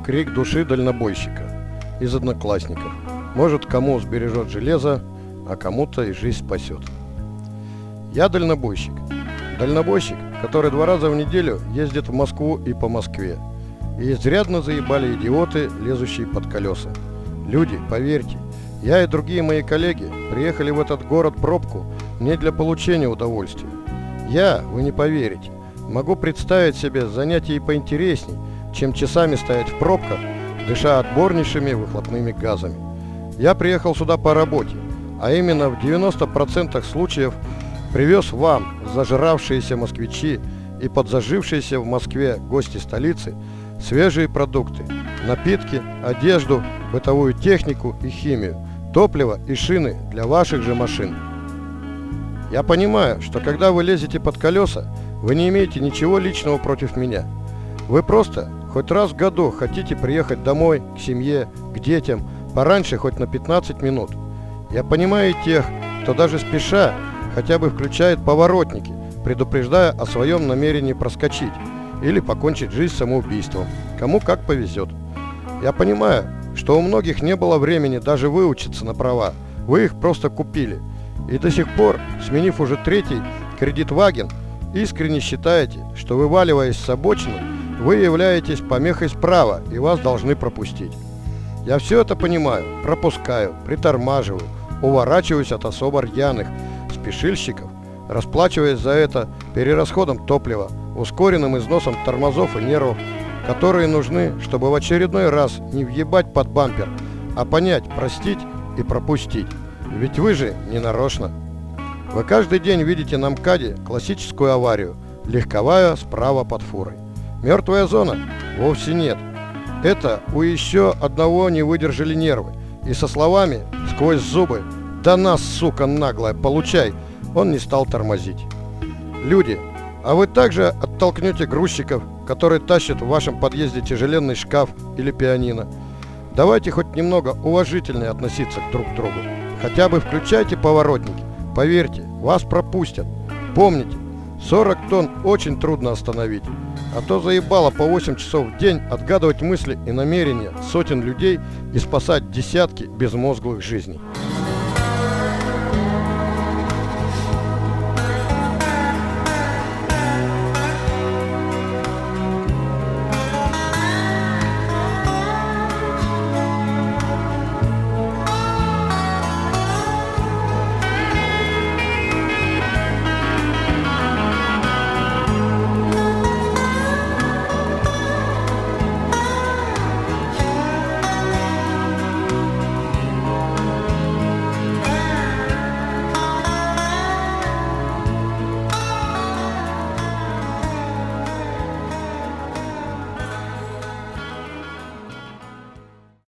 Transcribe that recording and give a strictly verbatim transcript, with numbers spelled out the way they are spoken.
крик души дальнобойщика из одноклассников. Может, кому сбережет железо, а кому-то и жизнь спасет. Я дальнобойщик. Дальнобойщик, который два раза в неделю ездит в Москву и по Москве. И изрядно заебали идиоты, лезущие под колеса. Люди, поверьте, я и другие мои коллеги приехали в этот город-пробку не для получения удовольствия. Я, вы не поверите, могу представить себе занятия и поинтересней, чем часами стоять в пробках, дыша отборнейшими выхлопными газами. Я приехал сюда по работе, а именно в девяноста процентах случаев привез вам, зажравшиеся москвичи и подзажившиеся в Москве гости столицы, свежие продукты, напитки, одежду, бытовую технику и химию, топливо и шины для ваших же машин. Я понимаю, что когда вы лезете под колеса, вы не имеете ничего личного против меня. Вы просто хоть раз в году хотите приехать домой, к семье, к детям, пораньше хоть на пятнадцать минут. Я понимаю тех, кто даже спеша хотя бы включает поворотники, предупреждая о своем намерении проскочить или покончить жизнь самоубийством, кому как повезет. Я понимаю, что у многих не было времени даже выучиться на права, вы их просто купили. И до сих пор, сменив уже третий кредитваген, искренне считаете, что, вываливаясь с обочины, вы являетесь помехой справа и вас должны пропустить. Я все это понимаю, пропускаю, притормаживаю, уворачиваюсь от особо рьяных спешильщиков, расплачиваясь за это перерасходом топлива, ускоренным износом тормозов и нервов, которые нужны, чтобы в очередной раз не въебать под бампер, а понять, простить и пропустить. Ведь вы же не нарочно. Вы каждый день видите на МКАДе классическую аварию, легковая справа под фурой. Мертвая зона? Вовсе нет. Это у еще одного не выдержали нервы. И со словами сквозь зубы «Да нас, сука наглая, получай!» он не стал тормозить. Люди, а вы также оттолкнете грузчиков, которые тащат в вашем подъезде тяжеленный шкаф или пианино? Давайте хоть немного уважительнее относиться друг к другу. Хотя бы включайте поворотники. Поверьте, вас пропустят. Помните, сорок тонн очень трудно остановить. А то заебало по восемь часов в день отгадывать мысли и намерения сотен людей и спасать десятки безмозглых жизней.